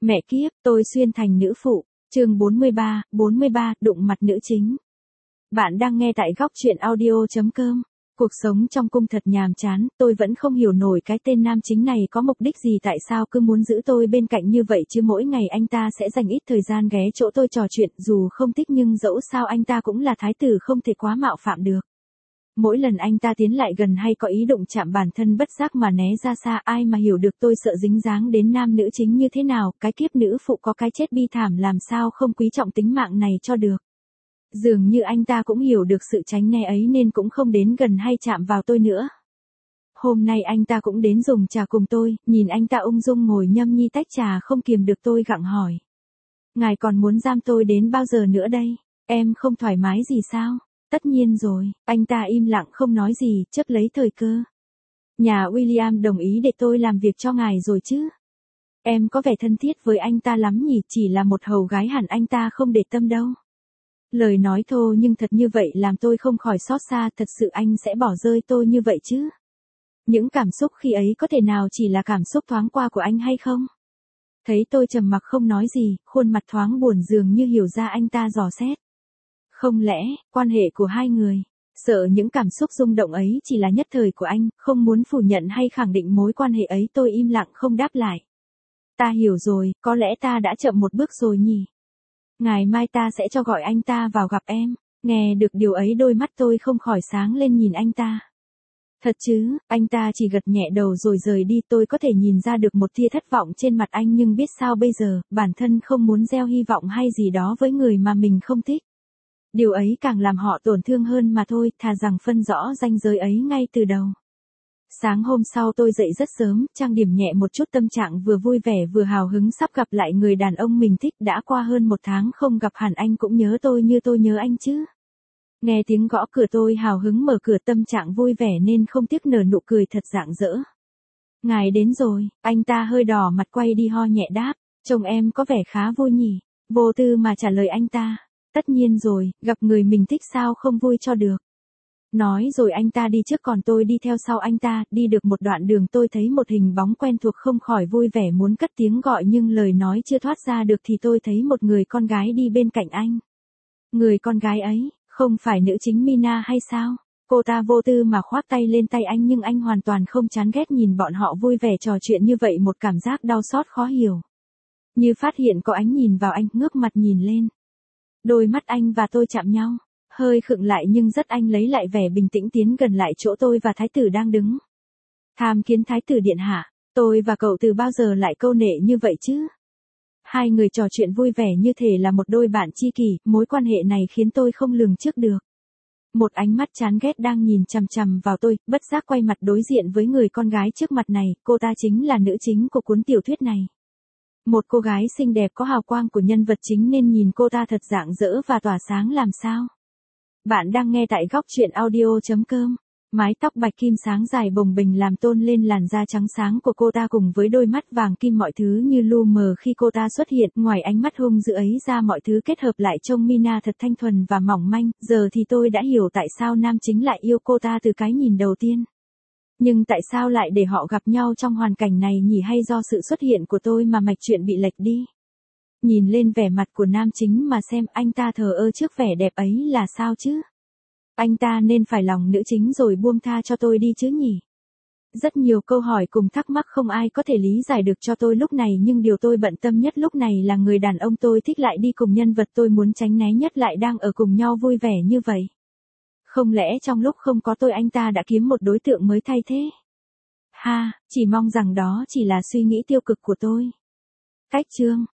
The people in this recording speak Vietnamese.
Mẹ kiếp, tôi xuyên thành nữ phụ. Chương 43, đụng mặt nữ chính. Bạn đang nghe tại góc truyện audio.com. Cuộc sống trong cung thật nhàm chán, tôi vẫn không hiểu nổi cái tên nam chính này có mục đích gì, tại sao cứ muốn giữ tôi bên cạnh như vậy chứ. Mỗi ngày anh ta sẽ dành ít thời gian ghé chỗ tôi trò chuyện, dù không thích nhưng dẫu sao anh ta cũng là thái tử, không thể quá mạo phạm được. Mỗi lần anh ta tiến lại gần hay có ý đụng chạm, bản thân bất giác mà né ra xa. Ai mà hiểu được tôi sợ dính dáng đến nam nữ chính như thế nào. Cái kiếp nữ phụ có cái chết bi thảm, làm sao không quý trọng tính mạng này cho được. Dường như anh ta cũng hiểu được sự tránh né ấy nên cũng không đến gần hay chạm vào tôi nữa. Hôm nay anh ta cũng đến dùng trà cùng tôi, nhìn anh ta ung dung ngồi nhâm nhi tách trà không kiềm được tôi gặng hỏi. Ngài còn muốn giam tôi đến bao giờ nữa đây? Em không thoải mái gì sao? Tất nhiên rồi, anh ta im lặng không nói gì, chấp lấy thời cơ. Nhà William đồng ý để tôi làm việc cho ngài rồi chứ? Em có vẻ thân thiết với anh ta lắm nhỉ, chỉ là một hầu gái hẳn anh ta không để tâm đâu. Lời nói thô nhưng thật như vậy làm tôi không khỏi xót xa, thật sự anh sẽ bỏ rơi tôi như vậy chứ? Những cảm xúc khi ấy có thể nào chỉ là cảm xúc thoáng qua của anh hay không? Thấy tôi trầm mặc không nói gì, khuôn mặt thoáng buồn dường như hiểu ra anh ta dò xét. Không lẽ, quan hệ của hai người, sợ những cảm xúc rung động ấy chỉ là nhất thời của anh, không muốn phủ nhận hay khẳng định mối quan hệ ấy. Tôi im lặng không đáp lại. Ta hiểu rồi, có lẽ ta đã chậm một bước rồi nhỉ. Ngày mai ta sẽ cho gọi anh ta vào gặp em. Nghe được điều ấy đôi mắt tôi không khỏi sáng lên nhìn anh ta. Thật chứ? Anh ta chỉ gật nhẹ đầu rồi rời đi. Tôi có thể nhìn ra được một tia thất vọng trên mặt anh, nhưng biết sao bây giờ, bản thân không muốn gieo hy vọng hay gì đó với người mà mình không thích. Điều ấy càng làm họ tổn thương hơn mà thôi, thà rằng phân rõ ranh giới ấy ngay từ đầu. Sáng hôm sau tôi dậy rất sớm, trang điểm nhẹ một chút, tâm trạng vừa vui vẻ vừa hào hứng sắp gặp lại người đàn ông mình thích. Đã qua hơn một tháng không gặp, hẳn anh cũng nhớ tôi như tôi nhớ anh chứ. Nghe tiếng gõ cửa tôi hào hứng mở cửa, tâm trạng vui vẻ nên không tiếc nở nụ cười thật rạng rỡ. Ngài đến rồi, anh ta hơi đỏ mặt quay đi ho nhẹ đáp, trông em có vẻ khá vui nhỉ. Vô tư mà trả lời anh ta. Tất nhiên rồi, gặp người mình thích sao không vui cho được. Nói rồi anh ta đi trước, còn tôi đi theo sau anh ta. Đi được một đoạn đường tôi thấy một hình bóng quen thuộc, không khỏi vui vẻ muốn cất tiếng gọi, nhưng lời nói chưa thoát ra được thì tôi thấy một người con gái đi bên cạnh anh. Người con gái ấy, không phải nữ chính Mina hay sao? Cô ta vô tư mà khoác tay lên tay anh, nhưng anh hoàn toàn không chán ghét nhìn bọn họ vui vẻ trò chuyện như vậy. Một cảm giác đau xót khó hiểu. Như phát hiện có ánh nhìn vào anh, ngước mặt nhìn lên. Đôi mắt anh và tôi chạm nhau, hơi khựng lại nhưng rất anh lấy lại vẻ bình tĩnh tiến gần lại chỗ tôi và thái tử đang đứng. Tham kiến thái tử điện hạ, tôi và cậu từ bao giờ lại câu nệ như vậy chứ? Hai người trò chuyện vui vẻ như thể là một đôi bạn tri kỷ, mối quan hệ này khiến tôi không lường trước được. Một ánh mắt chán ghét đang nhìn chằm chằm vào tôi, bất giác quay mặt đối diện với người con gái trước mặt này. Cô ta chính là nữ chính của cuốn tiểu thuyết này. Một cô gái xinh đẹp có hào quang của nhân vật chính nên nhìn cô ta thật rạng rỡ và tỏa sáng làm sao. Bạn đang nghe tại góc truyện audio.com. Mái tóc bạch kim sáng dài bồng bềnh làm tôn lên làn da trắng sáng của cô ta, cùng với đôi mắt vàng kim mọi thứ như lu mờ khi cô ta xuất hiện. Ngoài ánh mắt hung dữ ấy ra, mọi thứ kết hợp lại trông Mina thật thanh thuần và mỏng manh. Giờ thì tôi đã hiểu tại sao nam chính lại yêu cô ta từ cái nhìn đầu tiên. Nhưng tại sao lại để họ gặp nhau trong hoàn cảnh này nhỉ, hay do sự xuất hiện của tôi mà mạch chuyện bị lệch đi? Nhìn lên vẻ mặt của nam chính mà xem, anh ta thờ ơ trước vẻ đẹp ấy là sao chứ? Anh ta nên phải lòng nữ chính rồi buông tha cho tôi đi chứ nhỉ? Rất nhiều câu hỏi cùng thắc mắc không ai có thể lý giải được cho tôi lúc này, nhưng điều tôi bận tâm nhất lúc này là người đàn ông tôi thích lại đi cùng nhân vật tôi muốn tránh né nhất lại đang ở cùng nhau vui vẻ như vậy. Không lẽ trong lúc không có tôi anh ta đã kiếm một đối tượng mới thay thế? Ha, chỉ mong rằng đó chỉ là suy nghĩ tiêu cực của tôi. Cách chương